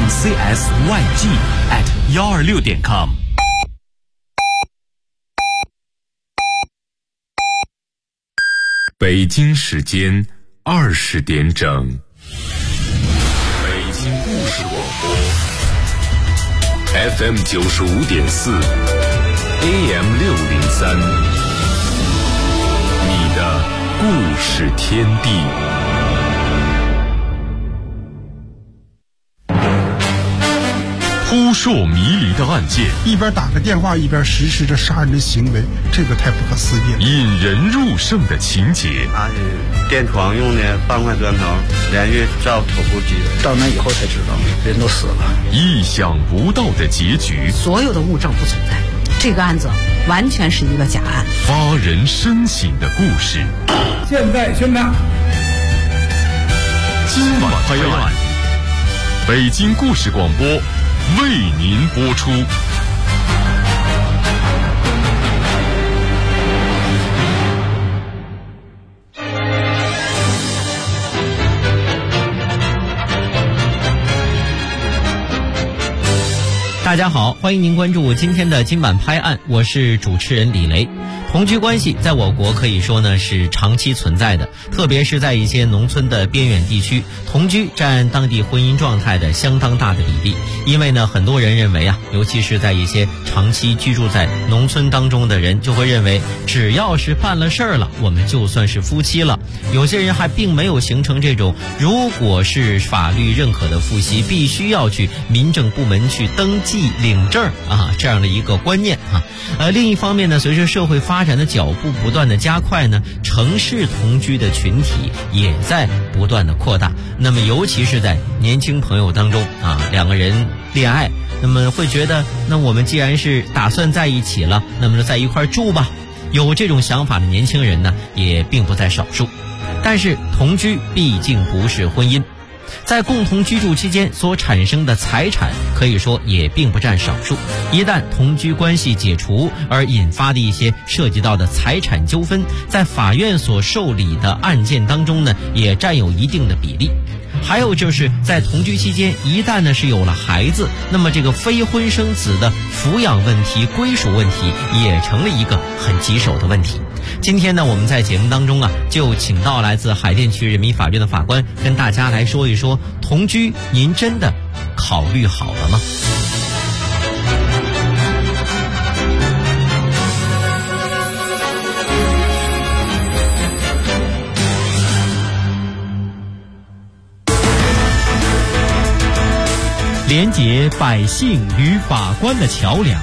CSYG@126.com。北京时间20点整，北京故事广播 FM 95.4 AM 603，你的故事天地。扑朔迷离的案件， 一边打个电话一边实施着杀人的行为，这个太不可思议了。 引人入胜的情节， 拿电床用的半块砖头连续照头部击人， 到那以后才知道人都死了。 意想不到的结局， 所有的物证不存在，这个案子完全是一个假案。 发人深省的故事， 现在宣判， 今晚拍案，北京故事广播为您播出。 大家好，欢迎您关注今天的今晚拍案，我是主持人李雷。同居关系在我国可以说呢是长期存在的，特别是在一些农村的边远地区，同居占当地婚姻状态的相当大的比例。因为呢，很多人认为啊，尤其是在一些长期居住在农村当中的人，就会认为只要是办了事儿了，我们就算是夫妻了。有些人还并没有形成这种如果是法律认可的夫妻，必须要去民政部门去登记领证啊这样的一个观念啊。另一方面呢，随着社会发展的脚步不断的加快呢，城市同居的群体也在不断的扩大。那么尤其是在年轻朋友当中啊，两个人恋爱，那么会觉得那我们既然是打算在一起了，那么就在一块住吧。有这种想法的年轻人呢也并不在少数。但是同居毕竟不是婚姻，在共同居住期间所产生的财产可以说也并不占少数。一旦同居关系解除而引发的一些涉及到的财产纠纷，在法院所受理的案件当中呢，也占有一定的比例。还有就是在同居期间，一旦呢是有了孩子，那么这个非婚生子的抚养问题、归属问题也成了一个很棘手的问题。今天呢，我们在节目当中啊，就请到来自海淀区人民法院的法官，跟大家来说一说，同居您真的考虑好了吗？连结百姓与法官的桥梁，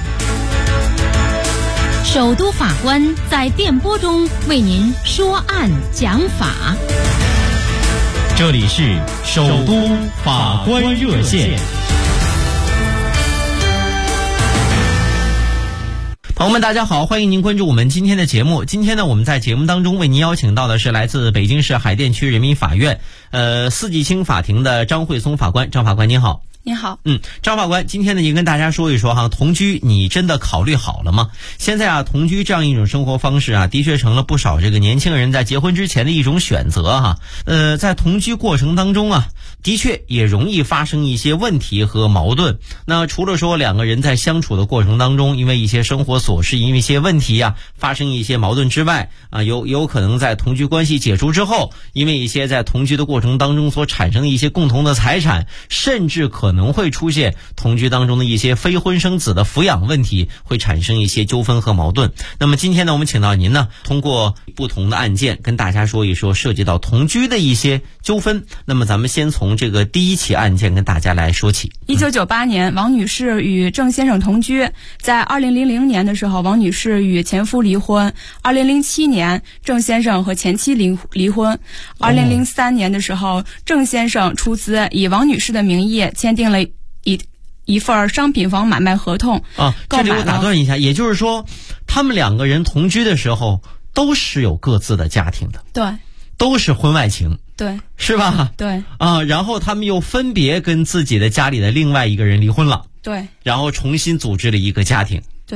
首都法官在电波中为您说案讲法。 这里是首都法官热线。朋友们大家好，欢迎您关注我们今天的节目。今天呢，我们在节目当中为您邀请到的是来自北京市海淀区人民法院四季青法庭的张慧松法官。张法官您好。 您好。 张法官，今天呢，您跟大家说一说哈，同居你真的考虑好了吗？现在啊，同居这样一种生活方式啊，的确成了不少这个年轻人在结婚之前的一种选择哈。在同居过程当中啊，的确也容易发生一些问题和矛盾。那除了说两个人在相处的过程当中，因为一些生活琐事，因为一些问题啊，发生一些矛盾之外啊，有可能在同居关系解除之后，因为一些在同居的过程当中所产生的一些共同的财产，甚至可能会出现同居当中的一些非婚生子的抚养问题，会产生一些纠纷和矛盾。那么今天呢，我们请到您呢，通过不同的案件跟大家说一说涉及到同居的一些纠纷。那么咱们先从这个第一起案件跟大家来说起。 1998年，王女士与郑先生同居，在2000年的时候，王女士与前夫离婚。2007年，郑先生和前妻离婚。2003年的时候，郑先生出资以王女士的名义签订了一份商品房买卖合同啊。这里我打断一下，也就是说，他们两个人同居的时候都是有各自的家庭的， 对， 都是婚外情， 对， 是吧？ 对啊，然后他们又分别跟自己的家里的另外一个人离婚了， 对， 然后重新组织了一个家庭， 对。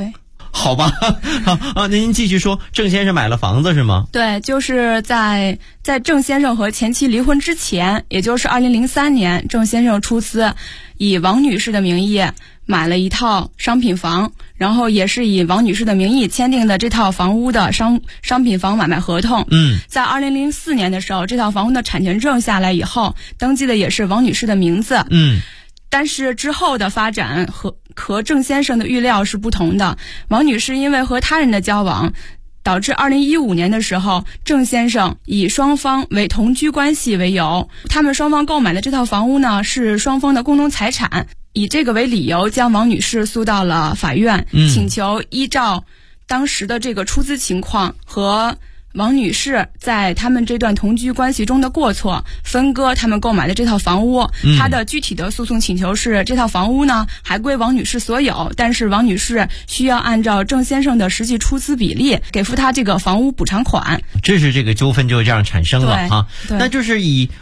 好吧，那您继续说，郑先生买了房子是吗？ 对，就是在郑先生和前妻离婚之前，也就是2003年，郑先生出资以王女士的名义买了一套商品房，然后也是以王女士的名义签订的这套房屋的商品房买卖合同。在2004年的时候，这套房屋的产权证下来以后，登记的也是王女士的名字。但是之后的发展和郑先生的预料是不同的。王女士因为和他人的交往，导致2015年的时候，郑先生以双方为同居关系为由，他们双方购买的这套房屋呢是双方的共同财产，以这个为理由将王女士诉到了法院，请求依照当时的这个出资情况和王女士在他们这段同居关系中的过错，分割他们购买的这套房屋。他的具体的诉讼请求是，这套房屋呢还归王女士所有，但是王女士需要按照郑先生的实际出资比例给付他这个房屋补偿款。 这是这个纠纷就这样产生了啊。那就是以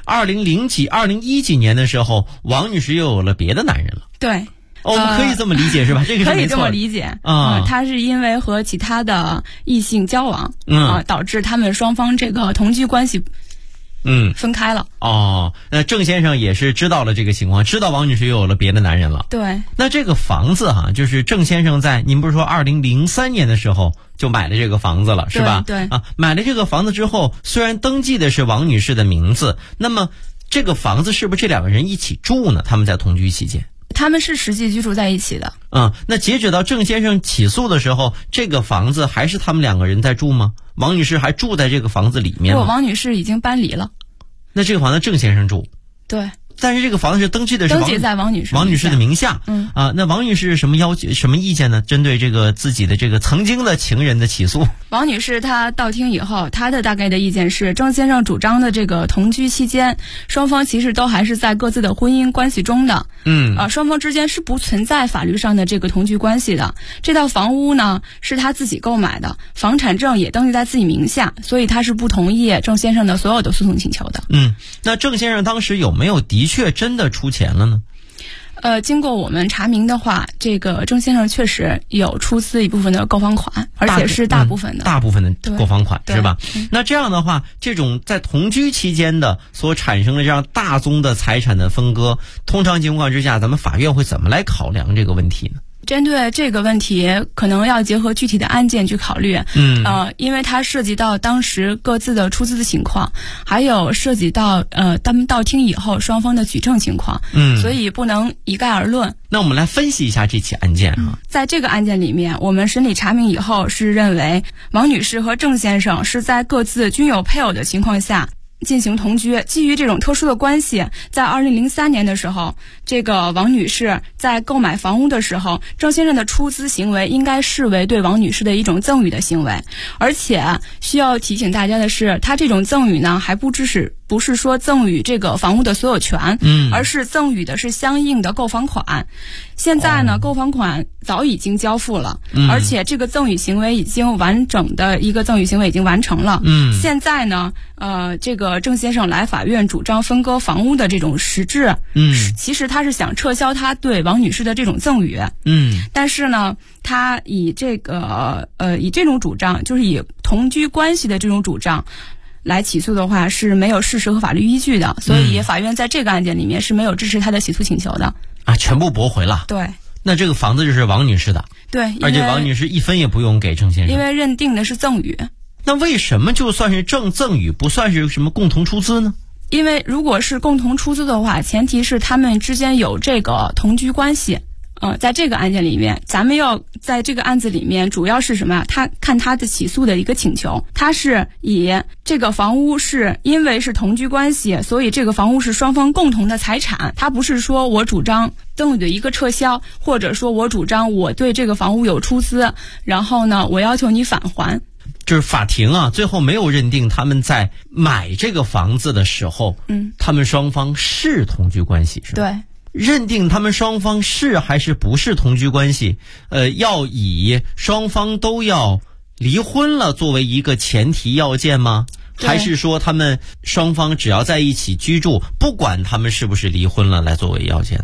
2010几年的时候，王女士又有了别的男人了。 对。 我们可以这么理解是吧？这个是可以这么理解他是因为和其他的异性交往导致他们双方这个同居关系分开了。 那郑先生也是知道了这个情况，知道王女士又有了别的男人了。 对。 那这个房子就是郑先生在您不是说2003年的时候就买了这个房子了是吧？ 对。 买了这个房子之后，虽然登记的是王女士的名字，那么这个房子是不是这两个人一起住呢？他们在同居期间。 他们是实际居住在一起的。 那截止到郑先生起诉的时候，这个房子还是他们两个人在住吗？王女士还住在这个房子里面吗？ 王女士已经搬离了。 那这个房子郑先生住。 对。 但是这个房子是登记的是登记在王女士的名下。那王女士什么意见呢？针对这个自己的这个曾经的情人的起诉， 王女士她到庭以后，她的大概的意见是，郑先生主张的这个同居期间，双方其实都还是在各自的婚姻关系中的。双方之间是不存在法律上的这个同居关系的。这套房屋呢是他自己购买的，房产证也登记在自己名下，所以他是不同意郑先生的所有的诉讼请求的。 那郑先生当时有没有的确真的出钱了呢？ 经过我们查明的话，这个郑先生确实有出资一部分的购房款，而且是大部分的购房款是吧？那这样的话，这种在同居期间的所产生的这样大宗的财产的分割，通常情况之下，咱们法院会怎么来考量这个问题呢？ 针对这个问题，可能要结合具体的案件去考虑。因为它涉及到当时各自的出资的情况，还有涉及到他们到庭以后双方的举证情况。所以不能一概而论。 那我们来分析一下这起案件在这个案件里面，我们审理查明以后是认为，王女士和郑先生是在各自均有配偶的情况下进行同居。基于这种特殊的关系，在2003年的时候，这个王女士在购买房屋的时候，郑先生的出资行为应该视为对王女士的一种赠与的行为。而且需要提醒大家的是，他这种赠与呢还不是说赠与这个房屋的所有权，而是赠与的是相应的购房款。现在呢，购房款早已经交付了，而且这个赠与行为已经完整的一个赠与行为已经完成了。现在呢，这个郑先生来法院主张分割房屋的这种实质，其实他是想撤销他对王女士的这种赠与。但是呢，他以这种主张，就是以同居关系的这种主张来起诉的话，是没有事实和法律依据的，所以法院在这个案件里面是没有支持他的起诉请求的。 全部驳回了。 对。 那这个房子就是王女士的。 对。 而且王女士一分也不用给郑先生。 因为认定的是赠与。 那为什么就算是赠与不算是什么共同出资呢？ 因为如果是共同出资的话，前提是他们之间有这个同居关系。在这个案件里面，咱们要在这个案子里面主要是什么呀？他的起诉的一个请求，他是以这个房屋是因为是同居关系，所以这个房屋是双方共同的财产。他不是说我主张赠与的一个撤销，或者说我主张我对这个房屋有出资，然后呢我要求你返还。 就是法庭最后没有认定他们在买这个房子的时候，他们双方是同居关系，是吧？ 对。 认定他们双方是还是不是同居关系，要以双方都要离婚了作为一个前提要件吗？还是说他们双方只要在一起居住，不管他们是不是离婚了来作为要件呢？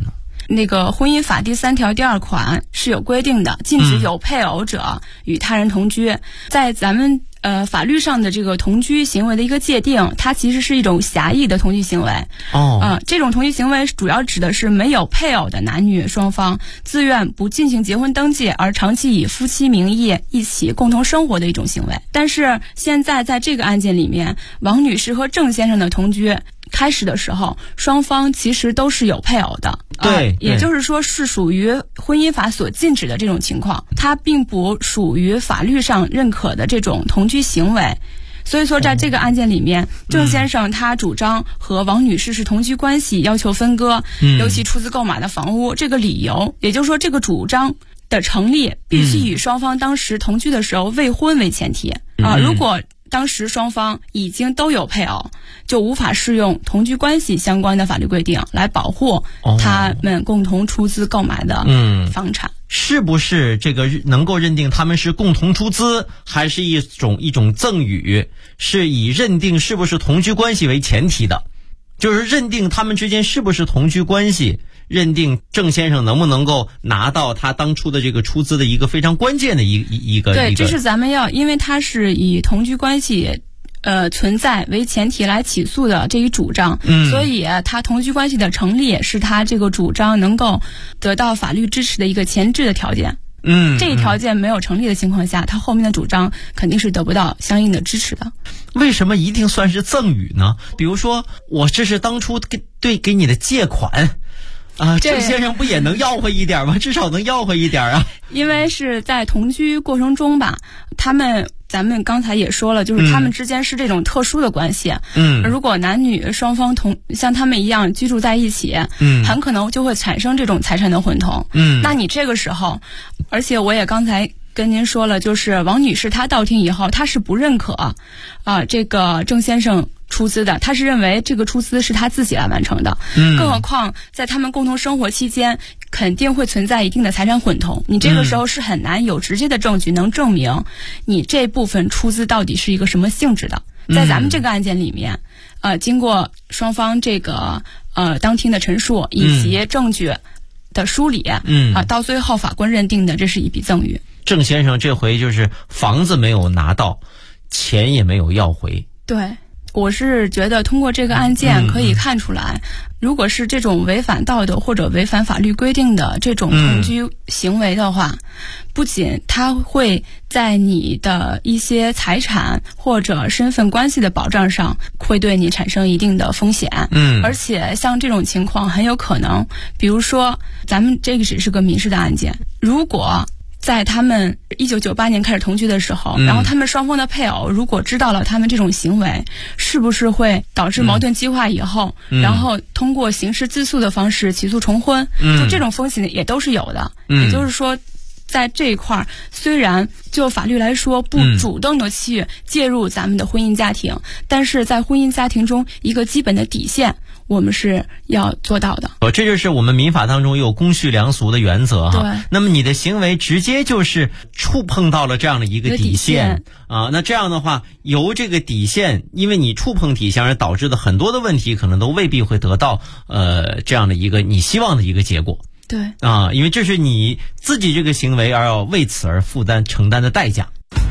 那个婚姻法第3条第2款是有规定的，禁止有配偶者与他人同居。在咱们法律上的这个同居行为的一个界定，它其实是一种狭义的同居行为。这种同居行为主要指的是没有配偶的男女双方自愿不进行结婚登记，而长期以夫妻名义一起共同生活的一种行为。但是现在在这个案件里面，王女士和郑先生的同居开始的时候，双方其实都是有配偶的，也就是说是属于婚姻法所禁止的这种情况，它并不属于法律上认可的这种同居行为。所以说在这个案件里面，郑先生他主张和王女士是同居关系，要求分割，尤其出资购买的房屋，这个理由，也就是说这个主张的成立必须以双方当时同居的时候未婚为前提如果当时双方已经都有配偶，就无法适用同居关系相关的法律规定来保护他们共同出资购买的房产。 是不是这个能够认定他们是共同出资，还是一种赠与，是以认定是不是同居关系为前提的？就是认定他们之间是不是同居关系，认定郑先生能不能够拿到他当初的这个出资的一个非常关键的一个。 对，这是咱们因为他是以同居关系存在为前提来起诉的这一主张，所以他同居关系的成立是他这个主张能够得到法律支持的一个前置的条件。这一条件没有成立的情况下，他后面的主张肯定是得不到相应的支持的。 为什么一定算是赠与呢？比如说我这是当初给你的借款郑先生不也能要回一点吗？至少能要回一点啊。因为是在同居过程中吧，咱们刚才也说了，就是他们之间是这种特殊的关系。如果男女双方像他们一样居住在一起，很可能就会产生这种财产的混同。那你这个时候，而且我也刚才跟您说了，就是王女士她到庭以后，她是不认可这个郑先生出资的，她是认为这个出资是她自己来完成的。更何况在他们共同生活期间，肯定会存在一定的财产混同，你这个时候是很难有直接的证据能证明你这部分出资到底是一个什么性质的。在咱们这个案件里面，经过双方这个当庭的陈述以及证据的梳理，到最后法官认定的这是一笔赠与。郑先生这回就是房子没有拿到，钱也没有要回。 对，我是觉得通过这个案件可以看出来，如果是这种违反道德或者违反法律规定的这种同居行为的话，不仅它会在你的一些财产或者身份关系的保障上会对你产生一定的风险，而且像这种情况很有可能，比如说咱们这个只是个民事的案件，如果在他们1998年开始同居的时候，然后他们双方的配偶如果知道了他们这种行为，是不是会导致矛盾激化以后，然后通过刑事自诉的方式起诉重婚，就这种风险也都是有的。也就是说，在这一块虽然就法律来说不主动的去介入咱们的婚姻家庭，但是在婚姻家庭中一个基本的底线我们是要做到的。 这就是我们民法当中有公序良俗的原则哈。那么你的行为直接就是触碰到了这样的一个底线那这样的话，由这个底线，因为你触碰底线而导致的很多的问题，可能都未必会得到这样的一个你希望的一个结果。 对因为这是你自己这个行为而要为此而承担的代价。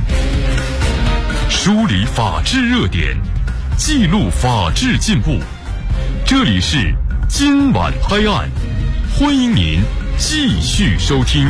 梳理法治热点，记录法治进步。这里是今晚拍案，欢迎您继续收听。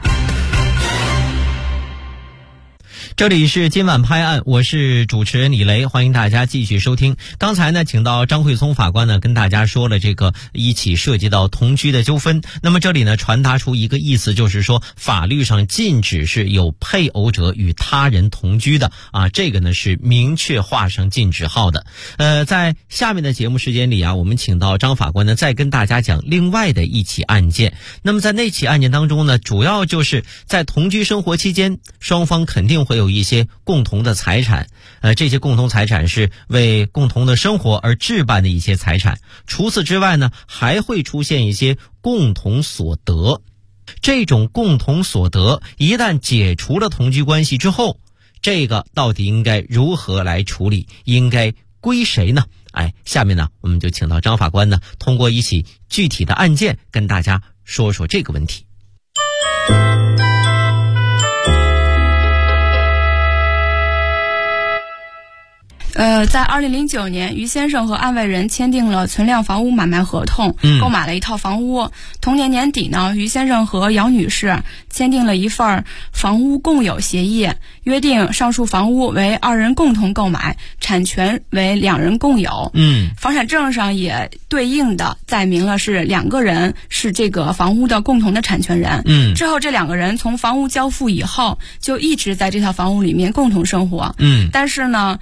这里是今晚拍案，我是主持人李雷，欢迎大家继续收听。刚才呢，请到张慧聪法官呢跟大家说了这个一起涉及到同居的纠纷。那么这里呢传达出一个意思，就是说法律上禁止是有配偶者与他人同居的这个呢是明确画上禁止号的。在下面的节目时间里我们请到张法官呢再跟大家讲另外的一起案件。那么在那起案件当中呢，主要就是在同居生活期间，双方肯定会有一些共同的财产，这些共同财产是为共同的生活而置办的一些财产。除此之外呢，还会出现一些共同所得。这种共同所得一旦解除了同居关系之后，这个到底应该如何来处理，应该归谁呢？ 下面呢，我们就请到张法官呢，通过一起具体的案件跟大家说说这个问题。 在2009年，于先生和案外人签订了存量房屋买卖合同，购买了一套房屋。同年年底呢，于先生和姚女士签订了一份房屋共有协议，约定上述房屋为2人共同购买，产权为2人共有。房产证上也对应的载明了是2个人是这个房屋的共同的产权人。之后这2个人从房屋交付以后，就一直在这套房屋里面共同生活。但是呢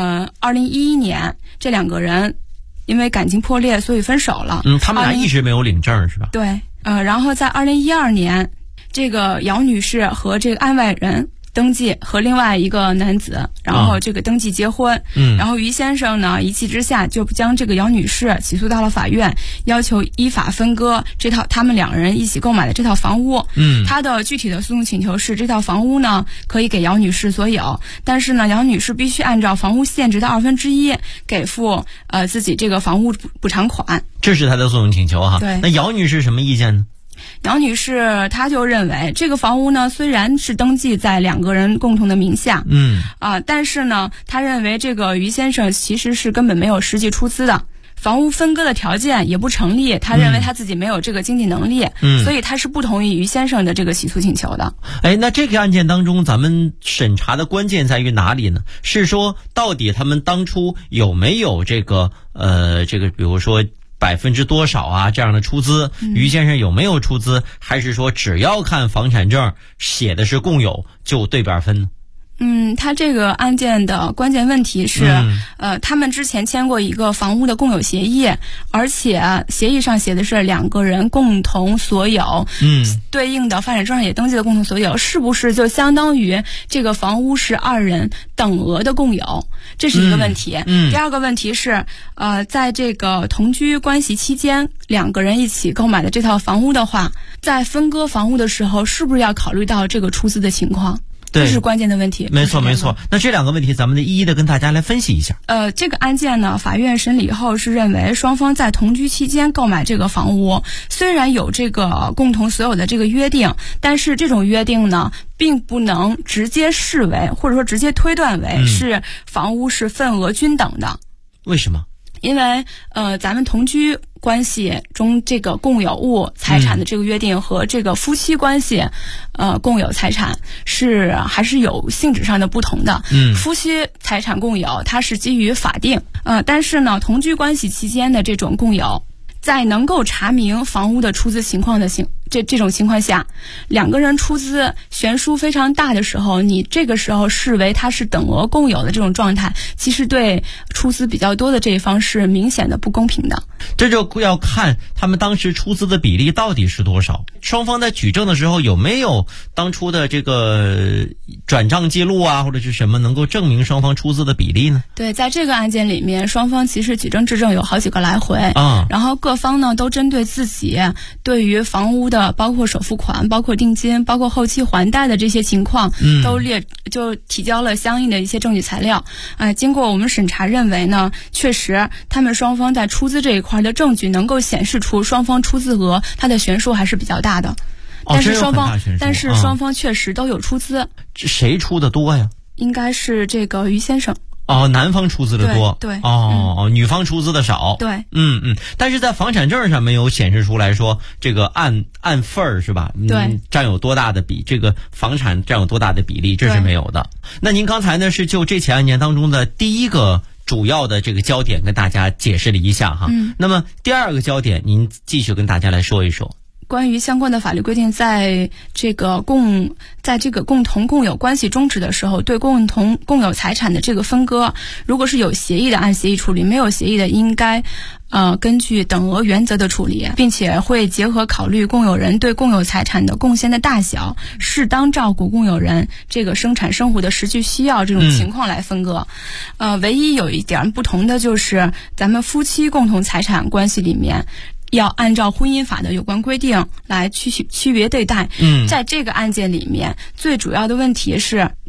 ，2011年这2个人因为感情破裂，所以分手了。 他们俩一直没有领证是吧？ 对，然后在2012年，这个姚女士和这个案外人登记和另外一个男子，然后这个登记结婚。然后于先生呢，一气之下就将这个姚女士起诉到了法院，要求依法分割他们2人一起购买的这套房屋。他的具体的诉讼请求是，这套房屋呢可以给姚女士所有，但是呢，姚女士必须按照房屋现值的1/2给付自己这个房屋补偿款。 这是他的诉讼请求哈。 对。 那姚女士什么意见呢？ 姚女士她就认为，这个房屋呢虽然是登记在2个人共同的名下，但是呢，她认为这个于先生其实是根本没有实际出资的，房屋分割的条件也不成立，她认为她自己没有这个经济能力，所以她是不同意于先生的这个起诉请求的。 那这个案件当中，咱们审查的关键在于哪里呢？是说到底他们当初有没有这个比如说%多少啊这样的出资，于先生有没有出资，还是说只要看房产证写的是共有就对半分呢？ 他这个案件的关键问题是，他们之前签过一个房屋的共有协议，而且协议上写的是2个人共同所有，对应的房产证上也登记的共同所有，是不是就相当于这个房屋是2人等额的共有？这是一个问题。第二个问题是，在这个同居关系期间，2个人一起购买的这套房屋的话，在分割房屋的时候，是不是要考虑到这个出资的情况？这是关键的问题。 没错。那这2个问题咱们得一一的跟大家来分析一下。 这个案件呢，法院审理后是认为，双方在同居期间购买这个房屋，虽然有这个共同所有的这个约定，但是这种约定呢，并不能直接视为或者说直接推断为是房屋是份额均等的。 为什么？ 因为咱们同居关系中这个共有物财产的这个约定和这个夫妻关系共有财产还是有性质上的不同的。夫妻财产共有它是基于法定，但是呢，同居关系期间的这种共有，在能够查明房屋的出资情况的这种情况下，2个人出资悬殊非常大的时候，你这个时候视为它是等额共有的这种状态，其实对出资比较多的这一方是明显的不公平的。 这就要看他们当时出资的比例到底是多少，双方在举证的时候有没有当初的这个转账记录啊，或者是什么能够证明双方出资的比例呢？对， 在这个案件里面，双方其实举证质证有好几个来回然后各方呢都针对自己对于房屋的包括首付款、包括定金、包括后期还贷的这些情况，就提交了相应的一些证据材料。经过我们审查认为呢，确实他们双方在出资这一块的证据能够显示出双方出资额它的悬殊还是比较大的。但是双方确实都有出资。 谁出的多呀？ 应该是这个于先生。 男方出资的多， 对， 女方出资的少， 对， 但是在房产证上没有显示出来说这个按份儿是吧？ 对， 占有多大的这个房产占有多大的比例，这是没有的。那您刚才呢是就这起案件当中的第一个主要的这个焦点跟大家解释了一下哈，那么第2个焦点您继续跟大家来说一说。 关于相关的法律规定，在这个共同共有关系终止的时候，对共同共有财产的这个分割，如果是有协议的按协议处理，没有协议的应该根据等额原则的处理，并且会结合考虑共有人对共有财产的贡献的大小，适当照顾共有人这个生产生活的实际需要这种情况来分割。唯一有一点不同的就是咱们夫妻共同财产关系里面要按照婚姻法的有关规定来区别对待。在这个案件里面，最主要的问题是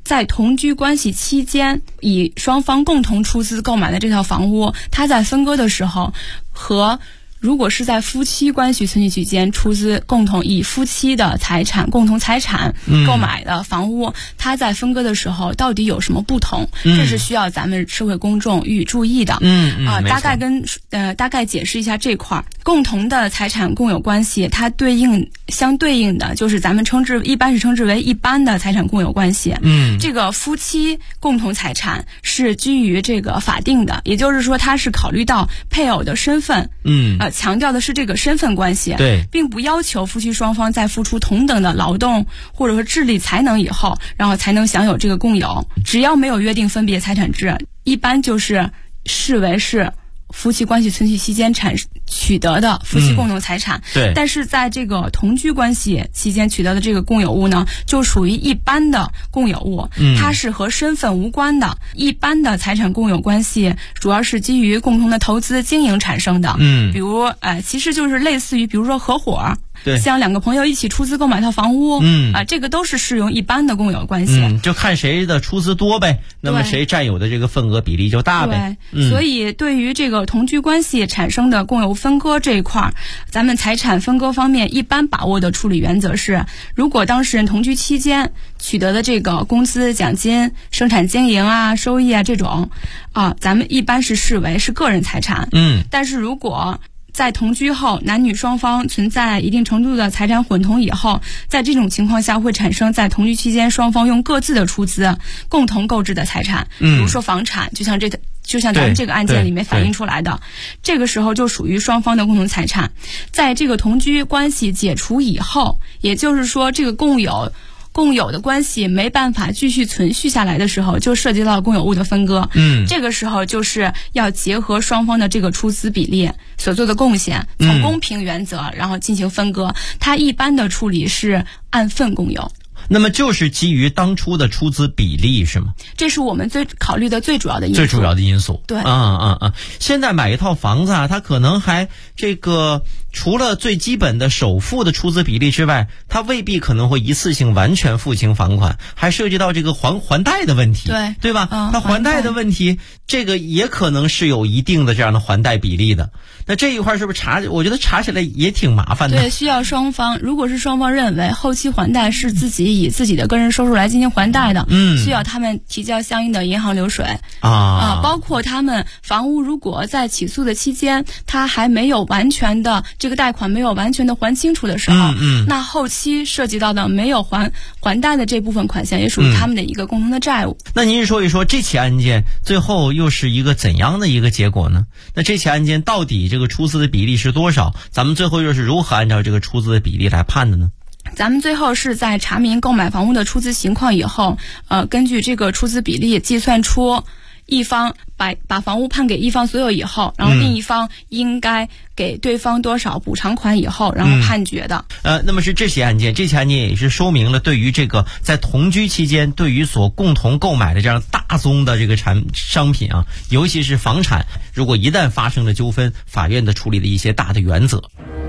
在同居关系期间以双方共同出资购买的这套房屋，它在分割的时候和如果是在夫妻关系存续期间出资共同以夫妻的财产共同财产购买的房屋，它在分割的时候到底有什么不同？这是需要咱们社会公众予以注意的。大概解释一下这块共同的财产共有关系，它相对应的就是咱们一般是称之为一般的财产共有关系。这个夫妻共同财产是基于这个法定的，也就是说它是考虑到配偶的身份。强调的是这个身份关系， 对， 并不要求夫妻双方在付出同等的劳动或者说智力才能以后，然后才能享有这个共有。只要没有约定分别财产制，一般就是视为是夫妻关系存续期间取得的夫妻共同财产。 对， 但是在这个同居关系期间取得的这个共有物呢，就属于一般的共有物，它是和身份无关的。一般的财产共有关系主要是基于共同的投资经营产生的。比如其实就是类似于比如说合伙， 对， 像两个朋友一起出资购买套房屋，这个都是适用一般的共有关系。 就看谁的出资多呗，那么谁占有的这个份额比例就大呗。 所以对于这个同居关系产生的共有分割这一块，咱们财产分割方面一般把握的处理原则是，如果当事人同居期间取得的这个工资、奖金、生产经营收益这种咱们一般是视为是个人财产。但是如果在同居后男女双方存在一定程度的财产混同以后，在这种情况下会产生在同居期间双方用各自的出资共同购置的财产，比如说房产，就像咱们这个案件里面反映出来的，这个时候就属于双方的共同财产。在这个同居关系解除以后，也就是说这个共有的关系没办法继续存续下来的时候，就涉及到共有物的分割。这个时候就是要结合双方的这个出资比例所做的贡献，从公平原则然后进行分割。它一般的处理是按份共有。 那么就是基于当初的出资比例是吗？ 这是我们考虑的最主要的因素。对。 现在买一套房子它可能还除了最基本的首付的出资比例之外，它未必可能会一次性完全付清房款，还涉及到这个还贷的问题，对吧？它还贷的问题，这个也可能是有一定的这样的还贷比例的。那这一块是不是我觉得查起来也挺麻烦的。 对，需要双方，如果是双方认为后期还贷是以自己的个人收入来进行还贷的，需要他们提交相应的银行流水包括他们房屋如果在起诉的期间，他还没有完全的这个贷款没有完全的还清楚的时候，那后期涉及到的没有还贷的这部分款项也属于他们的一个共同的债务。 那您说一说这起案件最后又是一个怎样的一个结果呢？那这起案件到底这个出资的比例是多少？咱们最后又是如何按照这个出资的比例来判的呢？ 咱们最后是在查明购买房屋的出资情况以后，根据这个出资比例计算出一方把房屋判给一方所有以后，然后另一方应该给对方多少补偿款以后，然后判决的。 那么是这起案件也是说明了对于这个在同居期间对于所共同购买的这样大宗的这个商品尤其是房产，如果一旦发生了纠纷，法院的处理的一些大的原则。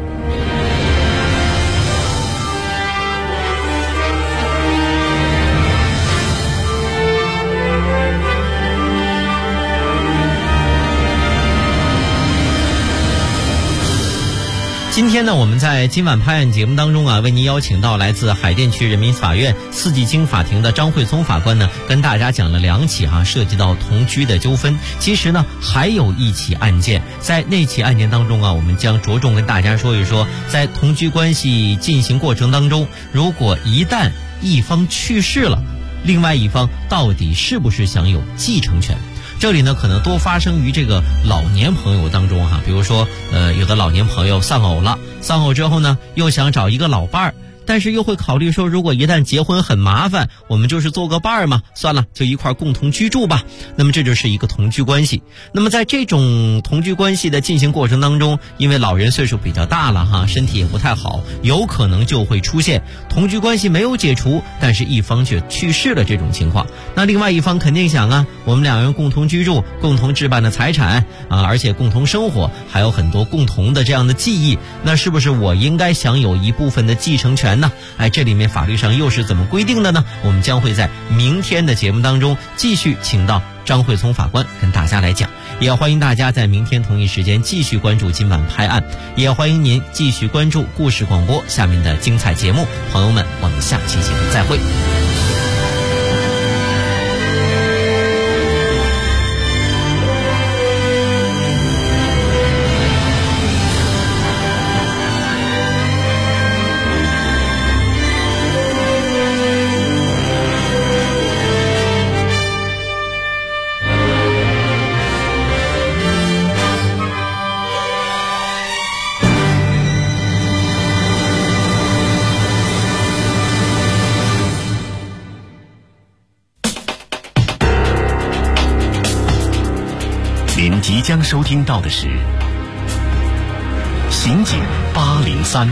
今天呢，我们在今晚拍案节目当中为您邀请到来自海淀区人民法院四季青法庭的张慧聪法官呢，跟大家讲了2起涉及到同居的纠纷。其实呢，还有一起案件，在那起案件当中我们将着重跟大家说一说，在同居关系进行过程当中，如果一旦一方去世了，另外一方到底是不是享有继承权？这里呢可能多发生于这个老年朋友当中比如说有的老年朋友丧偶了，丧偶之后呢又想找一个老伴儿，但是又会考虑说，如果一旦结婚很麻烦，我们就是做个伴儿嘛，算了，就一块共同居住吧。那么这就是一个同居关系。那么在这种同居关系的进行过程当中，因为老人岁数比较大了身体也不太好，有可能就会出现同居关系没有解除，但是一方却去世了这种情况。那另外一方肯定想我们两人共同居住，共同置办的财产而且共同生活，还有很多共同的这样的记忆，那是不是我应该享有一部分的继承权权呢？这里面法律上又是怎么规定的呢？我们将会在明天的节目当中继续请到张慧聪法官跟大家来讲。也欢迎大家在明天同一时间继续关注今晚拍案，也欢迎您继续关注故事广播下面的精彩节目。朋友们，我们下期节目再会。 您即将收听到的是《刑警803》。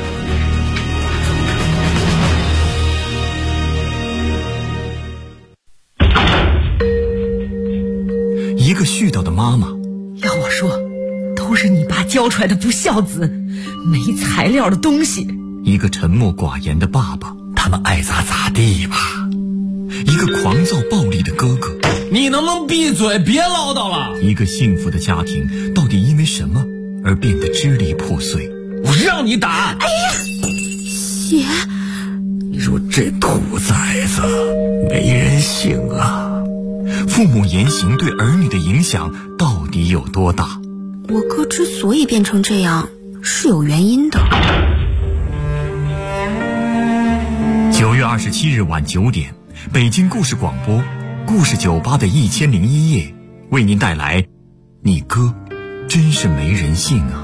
一个絮叨的妈妈， 要我说，都是你爸教出来的不孝子，没材料的东西。 一个沉默寡言的爸爸，他们爱咋咋地吧。一个狂躁暴力的哥哥， 你能不能闭嘴，别唠叨了？ 一个幸福的家庭到底因为什么而变得支离破碎？ 我让你打！ 哎呀，血！ 你说这兔崽子没人性啊！父母言行对儿女的影响到底有多大？ 我哥之所以变成这样是有原因的。 9月27日晚9点，北京故事广播故事酒吧的1001夜为您带来你哥真是没人性啊。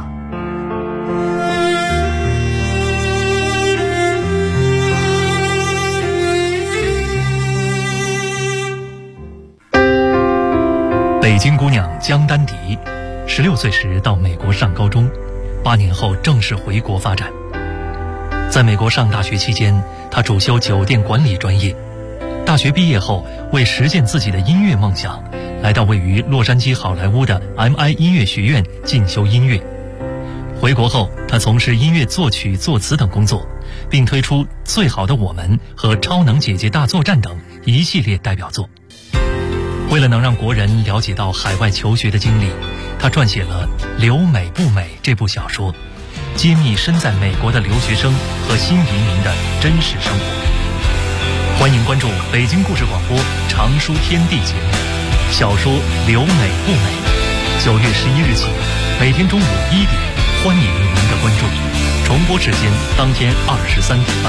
北京姑娘江丹迪16岁时到美国上高中，8年后正式回国发展。在美国上大学期间，她主修酒店管理专业。大学毕业后，为实现自己的音乐梦想，来到位于洛杉矶好莱坞的 MI 音乐学院进修音乐。回国后，他从事音乐作曲、作词等工作，并推出《最好的我们》和《超能姐姐大作战》等一系列代表作。为了能让国人了解到海外求学的经历，他撰写了《留美不美》这部小说，揭秘身在美国的留学生和新移民的真实生活。欢迎关注北京故事广播常书天地节目小说《留美不美》，9月11日起，每天中午1点，欢迎您的关注。重播时间当天23点半。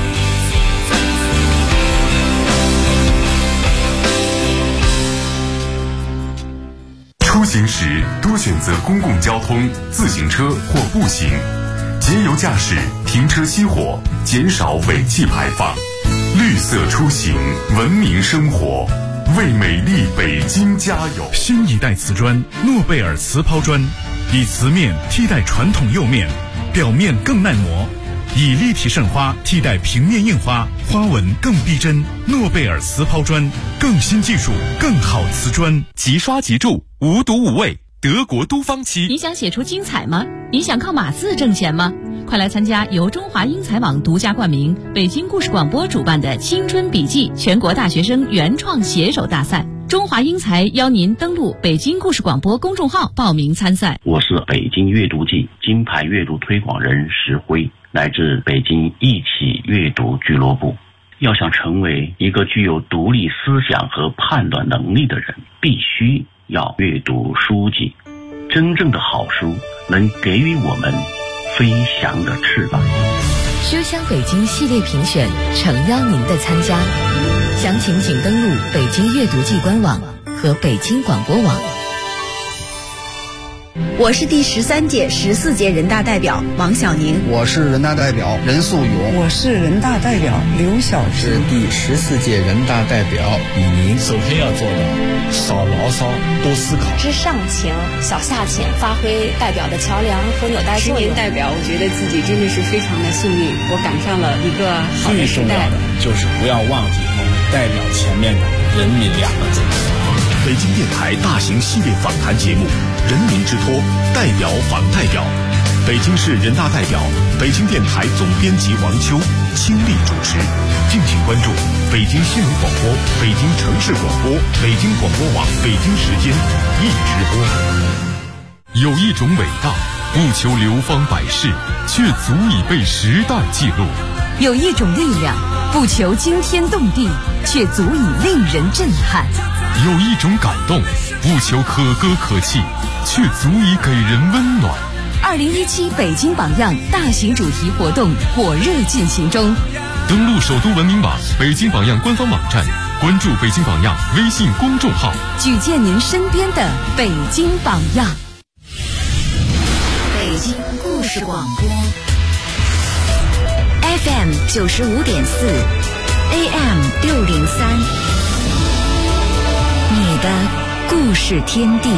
出行时多选择公共交通、自行车或步行，节油驾驶，停车熄火，减少尾气排放。绿色出行，文明生活，为美丽北京加油！ 新一代瓷砖诺贝尔瓷抛砖，以瓷面替代传统釉面，表面更耐磨，以立体渗花替代平面印花，花纹更逼真。诺贝尔瓷抛砖，更新技术，更好瓷砖， 即刷即铸，无毒无味，德国都方漆。 你想写出精彩吗？你想靠码字挣钱吗？快来参加由中华英才网独家冠名、北京故事广播主办的青春笔记全国大学生原创写手大赛。中华英才邀您登录北京故事广播公众号报名参赛。 我是北京阅读季金牌阅读推广人石辉，来自北京一起阅读俱乐部。要想成为一个具有独立思想和判断能力的人，必须要阅读书籍。真正的好书能给予我们飞翔的翅膀。 书香北京系列评选诚邀您的参加，详情请登录北京阅读季官网和北京广播网。 我是第13届、14届人大代表王小宁。 我是人大代表任素勇。 我是人大代表刘晓平。 是第14届人大代表李宁。 首先要做的，少牢骚，多思考。 知上情，小下潜，发挥代表的桥梁和纽带作用。 10年代表，我觉得自己真的是非常的幸运，我赶上了一个好的时代。 最重要的就是不要忘记我们代表前面的人民2个字。 北京电台大型系列访谈节目《人民之托》代表访代表， 北京市人大代表、北京电台总编辑王秋倾力主持。敬请关注北京新闻广播、北京城市广播、北京广播网北京时间一直播。有一种伟大，不求流芳百世，却足以被时代记录； 有一种力量，不求惊天动地，却足以令人震撼； 有一种感动，不求可歌可泣，却足以给人温暖。 2017北京榜样大型主题活动火热进行中。 登录首都文明网、北京榜样官方网站，关注北京榜样微信公众号， 举荐您身边的北京榜样。 北京故事广播 FM 95.4 AM 603，你的故事天地。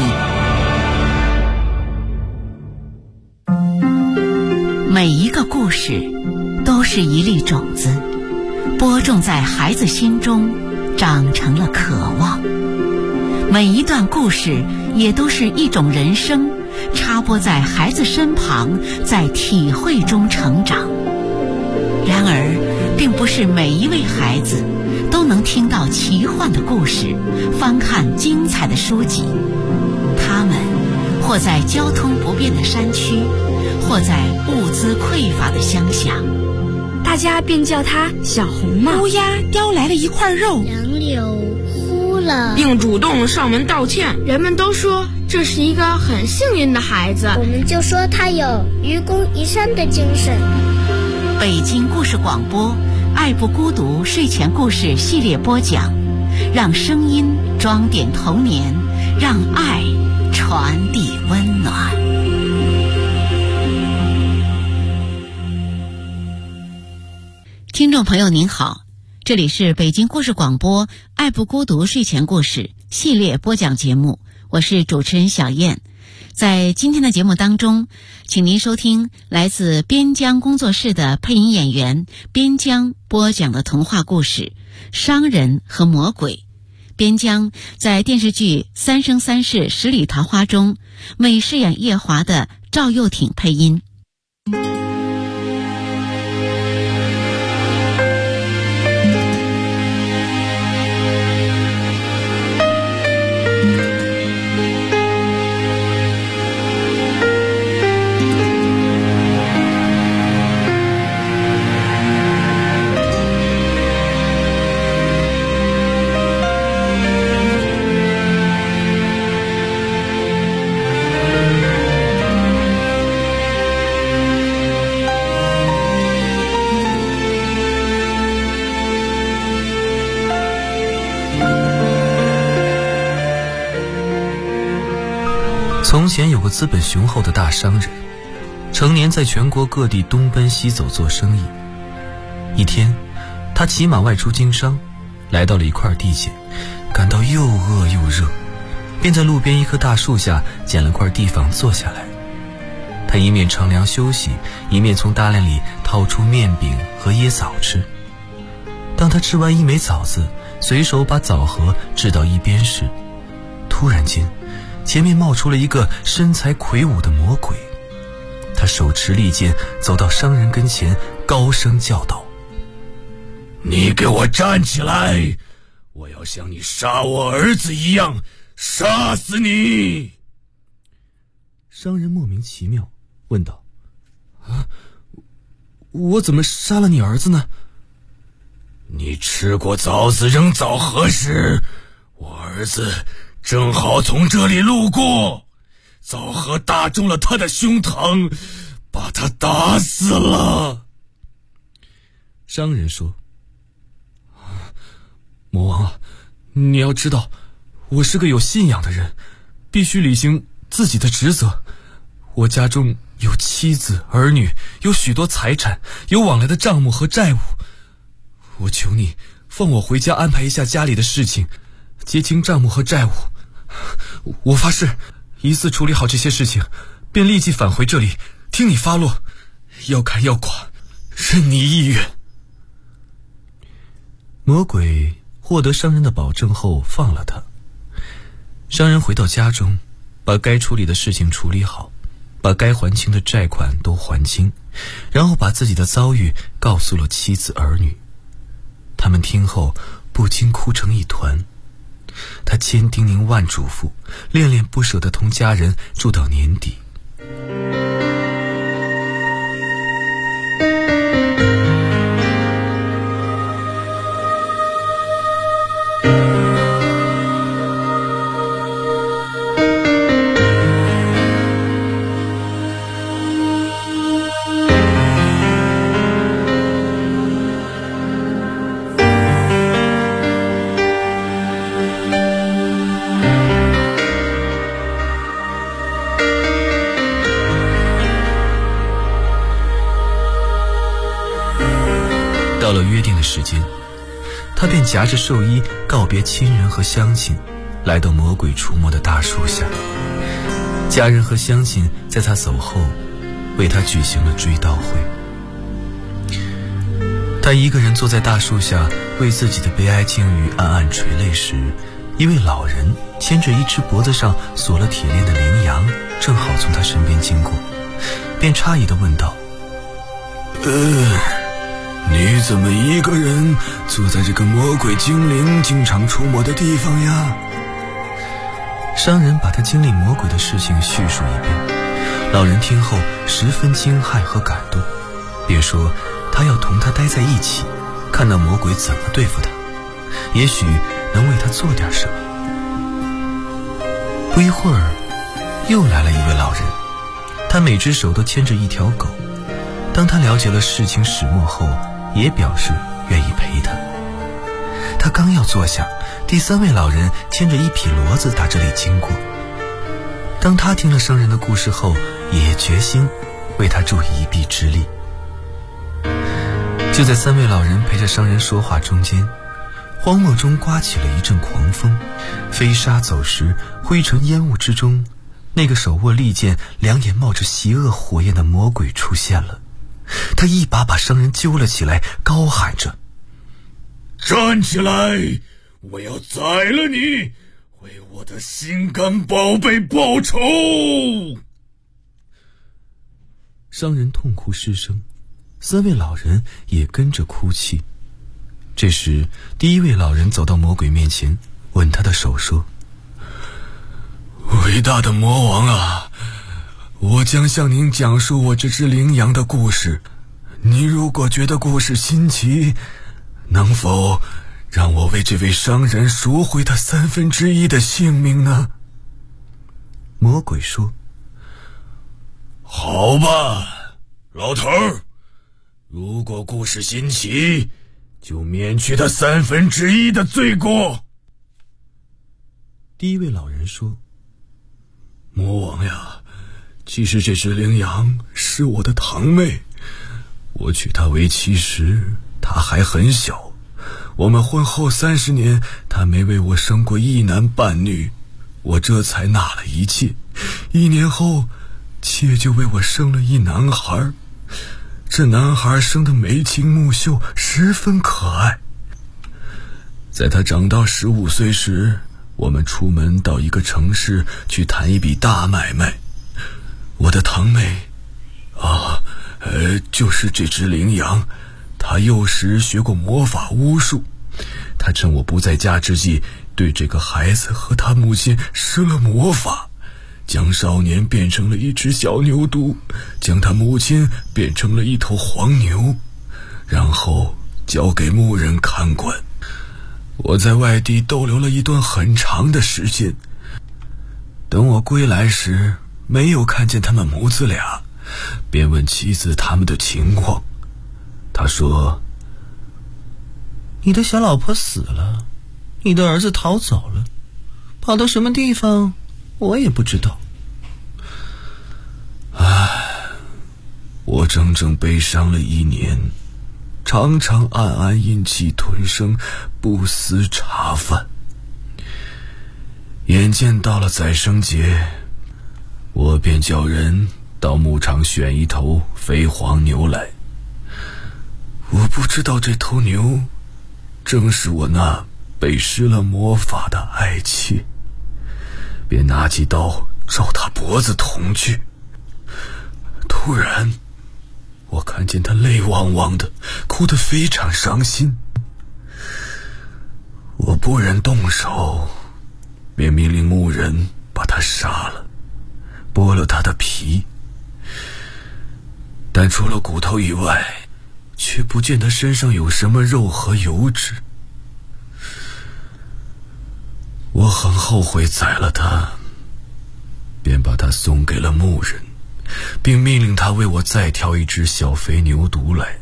每一个故事都是一粒种子，播种在孩子心中，长成了渴望。每一段故事也都是一种人生，插播在孩子身旁，在体会中成长。然而，并不是每一位孩子都能听到奇幻的故事，翻看精彩的书籍。他们或在交通不便的山区，或在物资匮乏的乡下， 大家便叫他小红帽。 乌鸦叼来了一块肉， 杨柳哭了， 并主动上门道歉。 人们都说这是一个很幸运的孩子， 我们就说他有愚公移山的精神。 北京故事广播爱不孤独睡前故事系列播讲，让声音装点童年，让爱传递温暖。听众朋友您好，这里是北京故事广播爱不孤独睡前故事系列播讲节目，我是主持人小燕。在今天的节目当中，请您收听来自边疆工作室的配音演员边疆播讲的童话故事《商人和魔鬼》。边疆在电视剧《三生三世十里桃花》中为饰演夜华的赵又廷配音。 从前有个资本雄厚的大商人，成年在全国各地东奔西走做生意。一天，他骑马外出经商，来到了一块地界，感到又饿又热，便在路边一棵大树下捡了块地方坐下来。他一面乘凉休息，一面从大篮里掏出面饼和椰枣吃。当他吃完一枚枣子，随手把枣核掷到一边时，突然间前面冒出了一个身材魁梧的魔鬼。他手持利剑走到商人跟前，高声叫道：“ 你给我站起来，我要像你杀我儿子一样杀死你！” 商人莫名其妙问道：“我怎么杀了你儿子呢？”“ 你吃过枣子扔枣核时，我儿子正好从这里路过，枣核打中了他的胸膛，把他打死了。” 商人说：“魔王啊，你要知道，我是个有信仰的人，必须履行自己的职责。我家中有妻子儿女，有许多财产，有往来的账目和债务。我求你放我回家安排一下家里的事情，结清账目和债务。我发誓，一次处理好这些事情，便立即返回这里，听你发落，要砍要剐，任你意愿。”魔鬼获得商人的保证后放了他。商人回到家中，把该处理的事情处理好，把把该还清的债款都还清，然后把自己的遭遇告诉了妻子儿女。他们听后不禁哭成一团。他千叮咛万嘱咐，恋恋不舍地同家人住到年底。到了约定的时间，他便夹着寿衣告别亲人和乡亲，来到魔鬼出没的大树下。家人和乡亲在他走后为他举行了追悼会。他一个人坐在大树下为自己的悲哀境遇暗暗垂泪时，一位老人牵着一只脖子上锁了铁链的羚羊正好从他身边经过，便诧异地问道： 你怎么一个人坐在这个魔鬼精灵经常出没的地方呀？ 商人把他经历魔鬼的事情叙述一遍，老人听后十分惊骇和感动，便说他要同他待在一起，看那魔鬼怎么对付他，也许能为他做点什么。不一会儿，又来了一位老人，他每只手都牵着一条狗。当他了解了事情始末后，也表示愿意陪他。他刚要坐下，第三位老人牵着一匹骡子打这里经过。当他听了商人的故事后，也决心为他助一臂之力。就在三位老人陪着商人说话中间，荒漠中刮起了一阵狂风，飞沙走石，灰尘烟雾之中，那个手握利剑、两眼冒着邪恶火焰的魔鬼出现了。他一把把商人揪了起来，高喊着： 站起来，我要宰了你，为我的心肝宝贝报仇！ 商人痛哭失声，三位老人也跟着哭泣。这时第一位老人走到魔鬼面前，吻他的手说： 伟大的魔王啊，我将向您讲述我这只羚羊的故事。你如果觉得故事新奇，能否让我为这位商人赎回他1/3的性命呢？ 魔鬼说： 好吧，老头儿，如果故事新奇，就免去他1/3的罪过。 第一位老人说： 魔王呀，其实这只羚羊是我的堂妹，我娶她为妻时，她还很小。我们婚后30年，她没为我生过一男半女，我这才纳了一妾。1年后，妾就为我生了一男孩。这男孩生得眉清目秀，十分可爱。在他长到15岁时，我们出门到一个城市去谈一笔大买卖。我的堂妹就是这只羚羊，她幼时学过魔法巫术，她趁我不在家之际，对这个孩子和他母亲施了魔法，将少年变成了一只小牛犊，将他母亲变成了一头黄牛，然后交给牧人看管。我在外地逗留了一段很长的时间，等我归来时，没有看见他们母子俩，便问妻子他们的情况。他说： 你的小老婆死了，你的儿子逃走了，跑到什么地方我也不知道。 我整整悲伤了1年，常常暗暗忍气吞声，不思茶饭。眼见到了宰生节，我便叫人到牧场选一头肥黄牛来。我不知道这头牛正是我那被施了魔法的爱妾，便拿起刀照他脖子捅去。 突然，我看见他泪汪汪的，哭得非常伤心。我不忍动手，便命令牧人把他杀了，剥了他的皮，但除了骨头以外，却不见他身上有什么肉和油脂。我很后悔宰了他，便把他送给了牧人，并命令他为我再挑一只小肥牛犊来。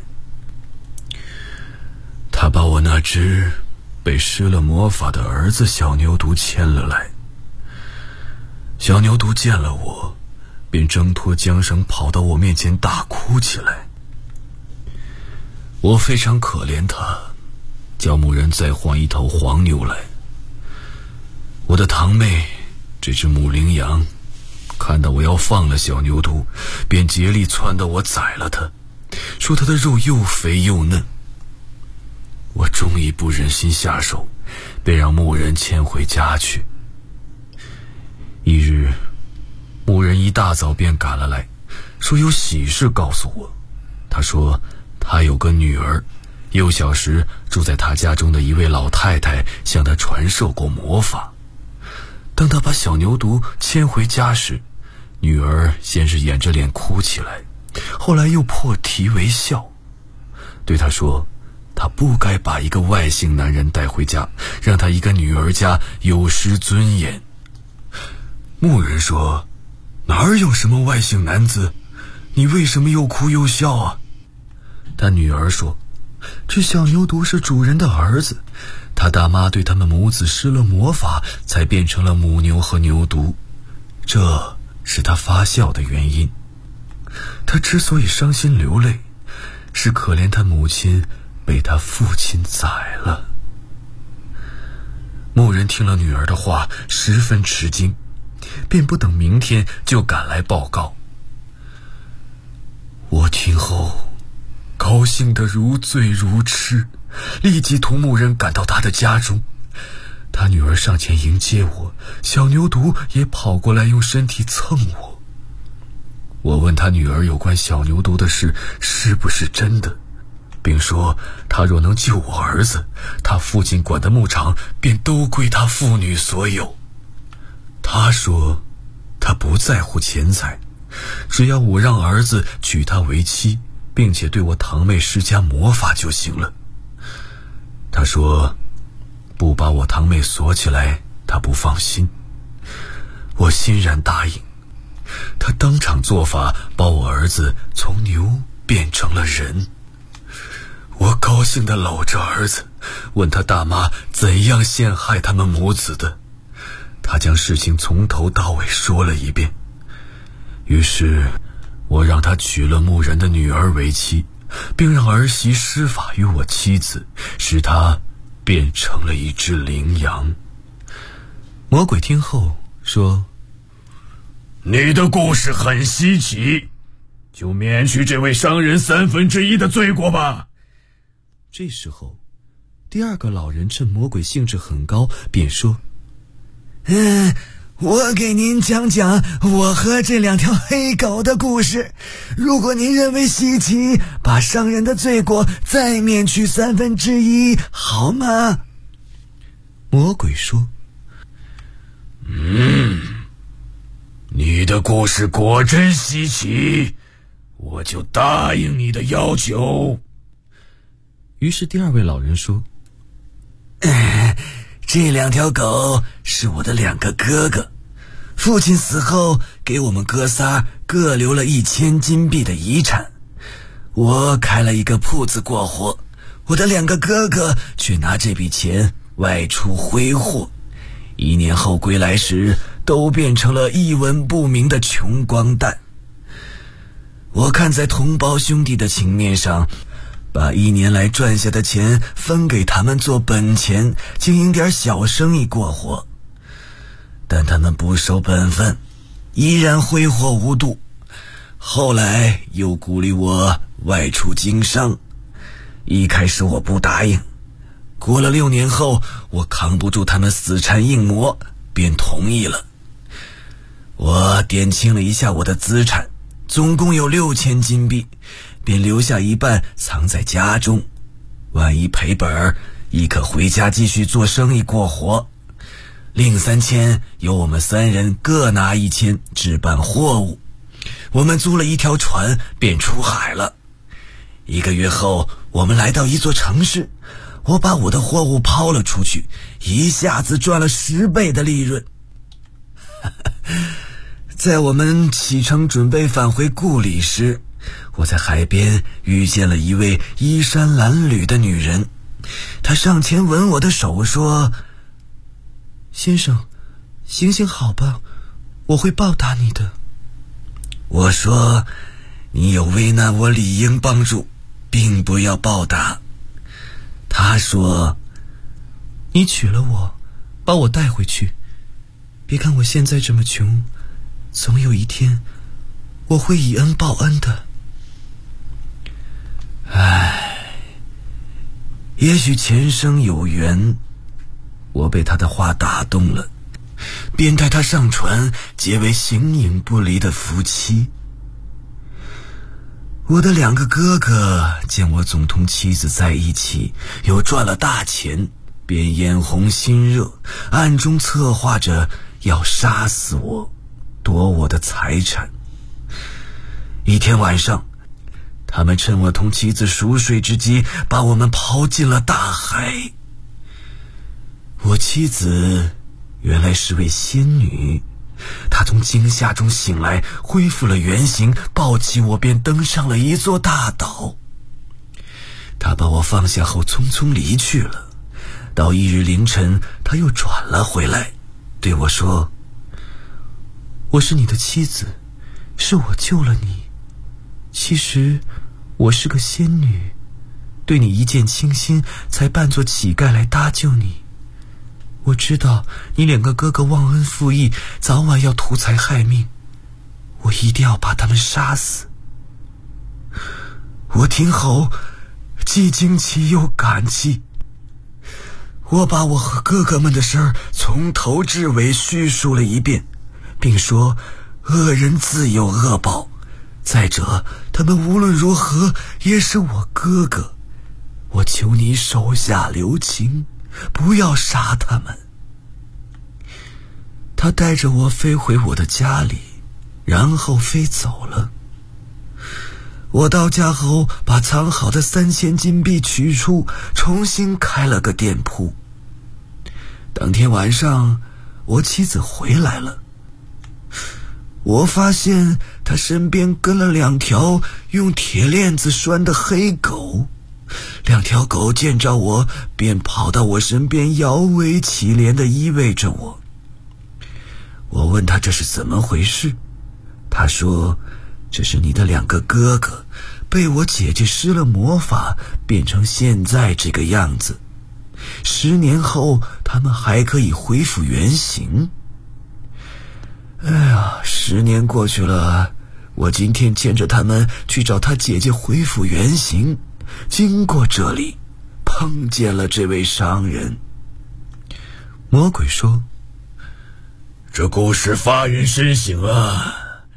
他把我那只被施了魔法的儿子小牛犊牵了来。小牛犊见了我，便挣脱缰绳跑到我面前大哭起来。我非常可怜他，叫牧人再换一头黄牛来。我的堂妹这只母羚羊看到我要放了小牛犊，便竭力撺掇我宰了它，说它的肉又肥又嫩。我终于不忍心下手，便让牧人牵回家去。一日，牧人一大早便赶了来，说有喜事告诉我。他说他有个女儿，幼小时住在他家中的一位老太太向他传授过魔法。当他把小牛犊牵回家时，女儿先是掩着脸哭起来，后来又破涕为笑，对他说他不该把一个外姓男人带回家，让他一个女儿家有失尊严。牧人说，哪儿有什么外姓男子，你为什么又哭又笑啊？他女儿说，这小牛犊是主人的儿子，他大妈对他们母子施了魔法，才变成了母牛和牛犊，这是他发笑的原因。他之所以伤心流泪，是可怜他母亲被他父亲宰了。牧人听了女儿的话，十分吃惊，便不等明天就赶来报告。我听后高兴得如醉如痴，立即同牧人赶到他的家中。他女儿上前迎接我，小牛犊也跑过来用身体蹭我。我问他女儿有关小牛犊的事是不是真的，并说他若能救我儿子，他父亲管的牧场便都归他父女所有。他说他不在乎钱财，只要我让儿子娶她为妻，并且对我堂妹施加魔法就行了。他说不把我堂妹锁起来他不放心。我欣然答应。他当场做法，把我儿子从牛变成了人。我高兴地搂着儿子，问他大妈怎样陷害他们母子的。他将事情从头到尾说了一遍。于是我让他娶了牧人的女儿为妻，并让儿媳施法于我妻子，使她变成了一只羚羊。魔鬼听后说，你的故事很稀奇，就免去这位商人1/3的罪过吧。这时候第二个老人趁魔鬼兴致很高，便说， 我给您讲讲我和这2条黑狗的故事，如果您认为稀奇，把商人的罪过再免去1/3，好吗？ 魔鬼说，你的故事果真稀奇，我就答应你的要求。 于是第二位老人说， 这2条狗是我的2个哥哥，父亲死后给我们哥仨各留了1000金币的遗产。我开了一个铺子过活，我的2个哥哥却拿这笔钱外出挥霍，1年后归来时都变成了一文不名的穷光蛋。我看在同胞兄弟的情面上，把1年来赚下的钱分给他们做本钱，经营点小生意过活。但他们不守本分，依然挥霍无度。后来又鼓励我外出经商，一开始我不答应，过了6年后，我扛不住他们死缠硬磨，便同意了。我点清了一下我的资产， 总共有6000金币，便留下一半藏在家中，万一赔本亦可回家继续做生意过活。另3000由我们3人各拿1000置办货物。我们租了一条船便出海了。1个月后，我们来到一座城市，我把我的货物抛了出去，一下子赚了10倍的利润。在我们启程准备返回故里时，我在海边遇见了一位衣衫褴褛的女人。她上前吻我的手说：“先生，行行好吧，我会报答你的。”我说：“你有为难我理应帮助，并不要报答。”她说：“你娶了我，把我带回去，别看我现在这么穷，总有一天我会以恩报恩的。”也许前生有缘，我被他的话打动了，便带他上船，结为形影不离的夫妻。我的2个哥哥见我总同妻子在一起，又赚了大钱，便眼红心热，暗中策划着要杀死我，夺我的财产。一天晚上，他们趁我同妻子熟睡之机，把我们抛进了大海。我妻子原来是位仙女，她从惊吓中醒来，恢复了原形，抱起我便登上了一座大岛。她把我放下后匆匆离去了。到1日凌晨，她又转了回来，对我说：“我是你的妻子，是我救了你。其实我是个仙女，对你一见倾心，才扮作乞丐来搭救你。我知道你2个哥哥忘恩负义，早晚要图财害命，我一定要把他们杀死。”我听后既惊奇又感激，我把我和哥哥们的事儿从头至尾叙述了一遍，并说恶人自有恶报，再者他们无论如何也是我哥哥，我求你手下留情，不要杀他们。他带着我飞回我的家里，然后飞走了。我到家后，把藏好的3000金币取出，重新开了个店铺。当天晚上，我妻子回来了，我发现她身边跟了2条用铁链子拴的黑狗。2条狗见着我，便跑到我身边，摇尾乞怜地依偎着我。我问他这是怎么回事，他说：“这是你的2个哥哥，被我姐姐施了魔法，变成现在这个样子。10年后，他们还可以恢复原形。”10年过去了，我今天牵着他们去找他姐姐恢复原形，经过这里，碰见了这位商人。魔鬼说：“ 这故事发人深省啊。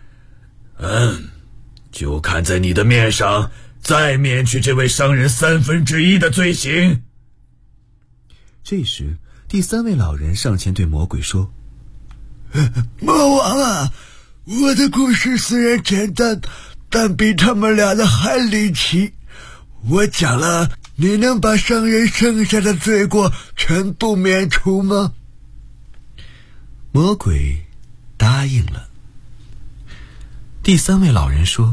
就看在你的面上，再免去这位商人1/3的罪行。” 这时，第3位老人上前对魔鬼说：“ 魔王啊，我的故事虽然简单，但比他们俩的还离奇。我讲了，你能把商人剩下的罪过全部免除吗？” 魔鬼答应了。第3位老人说：“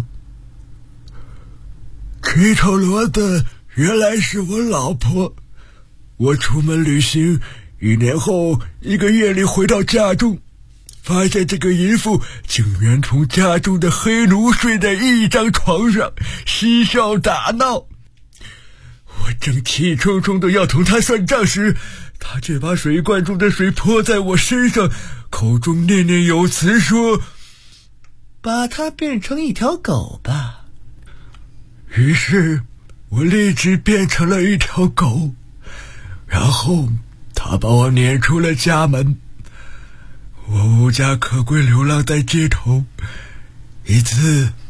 这头骡子原来是我老婆，我出门旅行1年后1个月里回到家中，发现这个淫妇竟然同家中的黑奴睡在一张床上，嬉笑打闹。我正气冲冲的要同他算账时，他却把水罐中的水泼在我身上，口中念念有词说：“ 把它变成一条狗吧。” 于是我立即变成了一条狗，然后他把我撵出了家门。我无家可归，流浪在街头。一次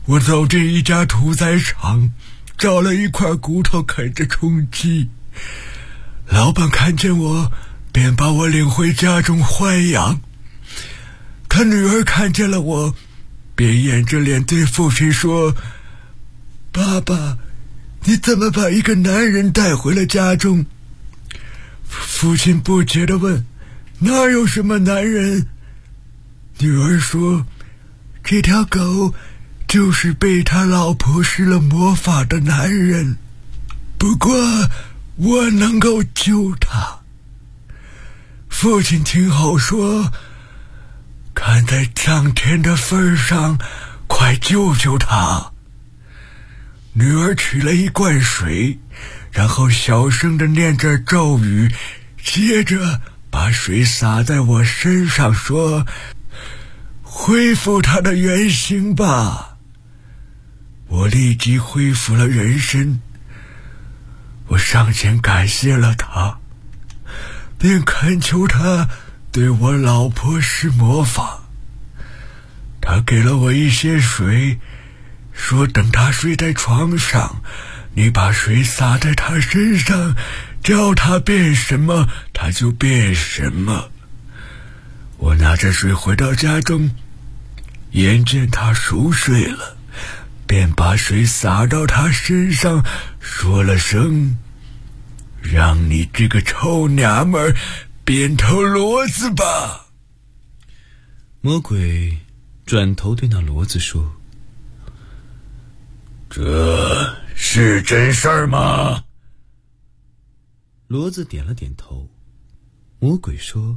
我走进一家屠宰场，找了一块骨头啃着充饥。老板看见我，便把我领回家中豢养。他女儿看见了我，便掩着脸对父亲说：“爸爸，你怎么把一个男人带回了家中？”父亲不解地问：“哪有什么男人？”女儿说：“这条狗就是被他老婆施了魔法的男人，不过我能够救他。”父亲听后说：“看在上天的份上，快救救他。”女儿取了一罐水，然后小声地念着咒语，接着把水洒在我身上，说：“恢复他的原形吧。”我立即恢复了人身。我上前感谢了他，并恳求他对我老婆施魔法。他给了我一些水，说等他睡在床上，你把水洒在他身上，叫他变什么他就变什么。我拿着水回到家中，眼见他熟睡了，便把水洒到他身上，说了声：“让你这个臭娘们儿变头骡子吧。” 魔鬼转头对那骡子说：“ 这是真事儿吗？” 骡子点了点头。魔鬼说：“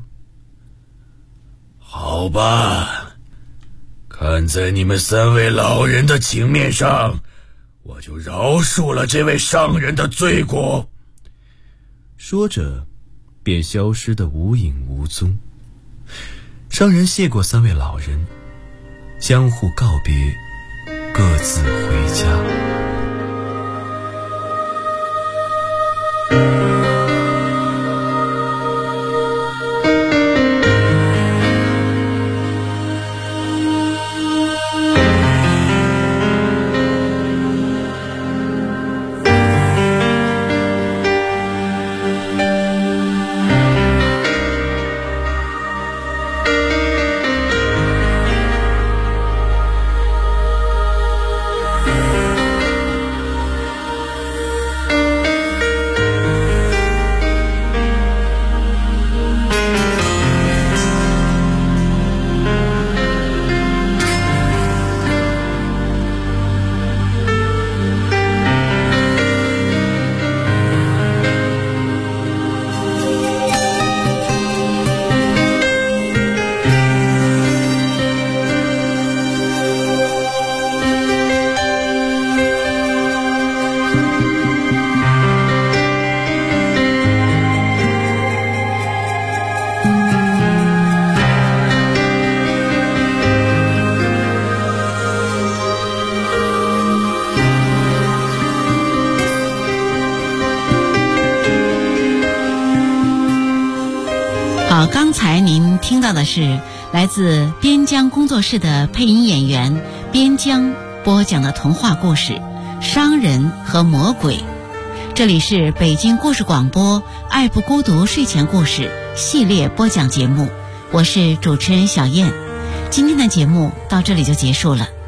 好吧，看在你们3位老人的情面上，我就饶恕了这位商人的罪过。” 说着便消失得无影无踪。商人谢过3位老人，相互告别，各自回家。 刚才您听到的是来自边疆工作室的配音演员边疆播讲的童话故事《商人和魔鬼》。这里是北京故事广播爱不孤独睡前故事系列播讲节目，我是主持人小燕。今天的节目到这里就结束了。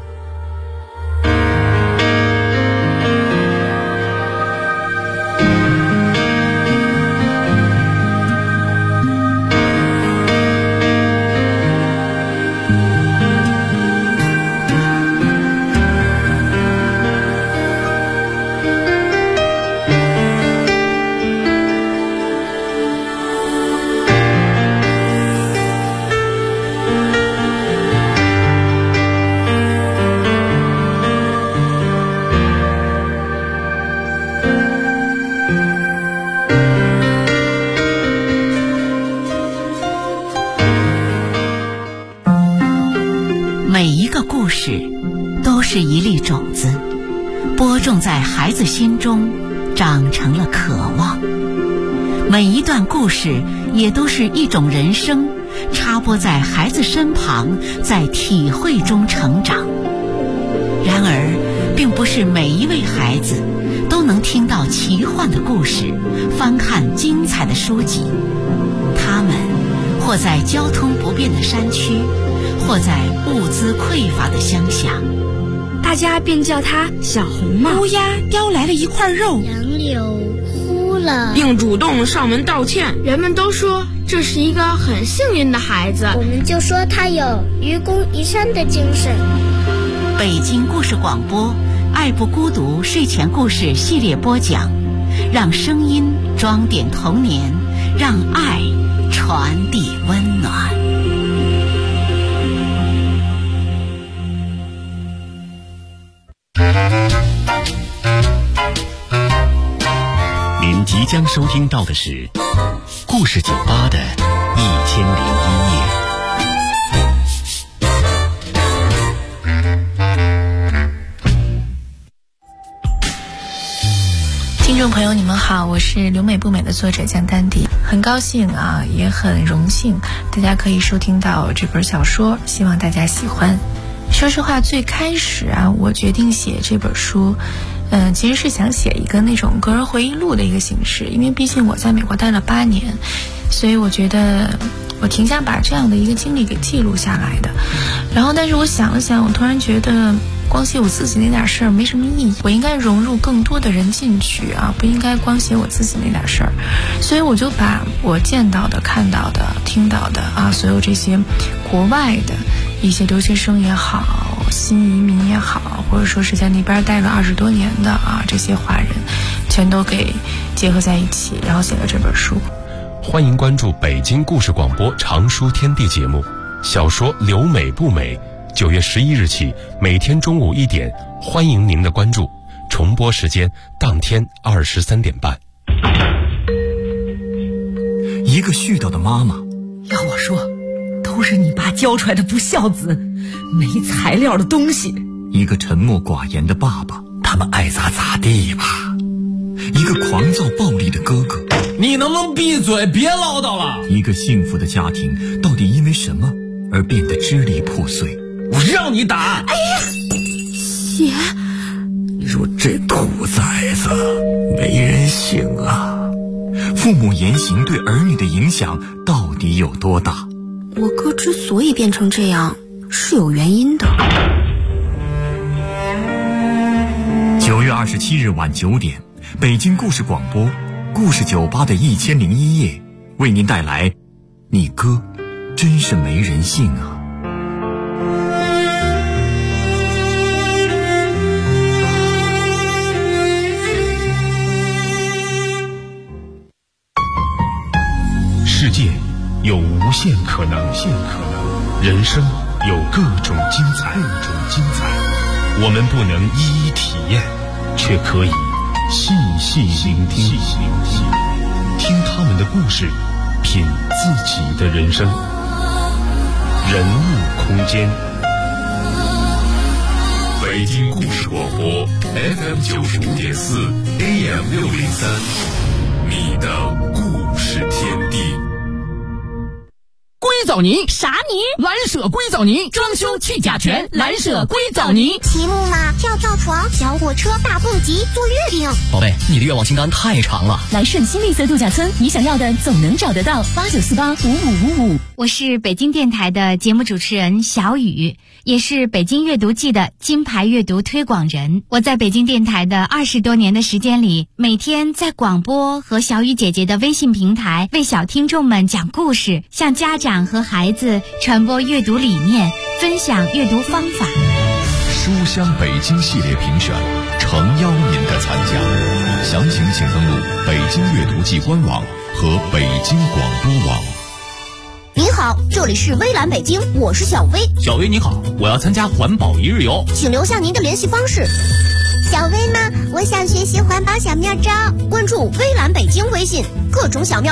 每一个故事都是一粒种子，播种在孩子心中，长成了渴望。每一段故事也都是一种人生，插播在孩子身旁，在体会中成长。 然而，并不是每一位孩子都能听到奇幻的故事，翻看精彩的书籍。他们或在交通不便的山区，或在物资匮乏的乡下， 大家便叫他小红帽。 乌鸦叼来了一块肉， 杨柳哭了， 并主动上门道歉。 人们都说这是一个很幸运的孩子， 我们就说他有愚公移山的精神。 北京故事广播爱不孤独睡前故事系列播讲，让声音装点童年，让爱传递温暖。 您即将收听到的是故事酒吧的1001夜。 听众朋友你们好，我是留美不美的作者江丹迪，很高兴啊，也很荣幸大家可以收听到这本小说，希望大家喜欢。说实话，最开始啊，我决定写这本书其实是想写一个那种个人回忆录的一个形式，因为毕竟我在美国待了8年，所以我觉得我挺想把这样的一个经历给记录下来的。然后但是我想了想，我突然觉得光写我自己那点事儿没什么意义，我应该融入更多的人进去啊，不应该光写我自己那点事儿。所以我就把我见到的、看到的、听到的啊，所有这些国外的一些留学生也好，新移民也好，或者说是在那边待了20多年的啊，这些华人全都给结合在一起，然后写了这本书。 欢迎关注北京故事广播长书天地节目，小说留美不美，9月11日起每天中午1点，欢迎您的关注，重播时间当天23点半。 一个絮叨的妈妈， 要我说都是你爸教出来的不孝子，没材料的东西。 一个沉默寡言的爸爸，他们爱咋咋地吧。一个狂躁暴力的哥哥， 你能不能闭嘴，别唠叨了。 一个幸福的家庭到底因为什么而变得支离破碎？ 我让你打。 哎呀，血！ 你说这兔崽子没人性啊！父母言行对儿女的影响到底有多大？ 我哥之所以变成这样是有原因的。 9月27日晚9点，北京故事广播故事酒吧的1001夜为您带来你哥真是没人性啊。 世界有无限可能，人生有各种精彩，我们不能一一体验，却可以细细聆听，听他们的故事，品自己的人生。人物空间，北京故事广播 FM95.4 AM603，你的故事天地。 硅藻泥啥泥？ 蓝舍硅藻泥，装修去甲醛，蓝舍硅藻泥。 题目嘛，跳床、小火车、大蹦极、做月饼。 宝贝，你的愿望清单太长了。 来顺新绿色度假村，你想要的总能找得到。89485555。 我是北京电台的节目主持人小雨，也是北京阅读季的金牌阅读推广人。我在北京电台的20多年的时间里，每天在广播和小雨姐姐的微信平台为小听众们讲故事，向家长和孩子传播阅读理念，分享阅读方法。 书香北京系列评选，诚邀您的参加。详情请登录北京阅读季官网和北京广播网。 您好，这里是微蓝北京，我是小薇。 小薇你好，我要参加环保一日游， 请留下您的联系方式。 小薇呢，我想学习环保小妙招， 关注微蓝北京微信，各种小妙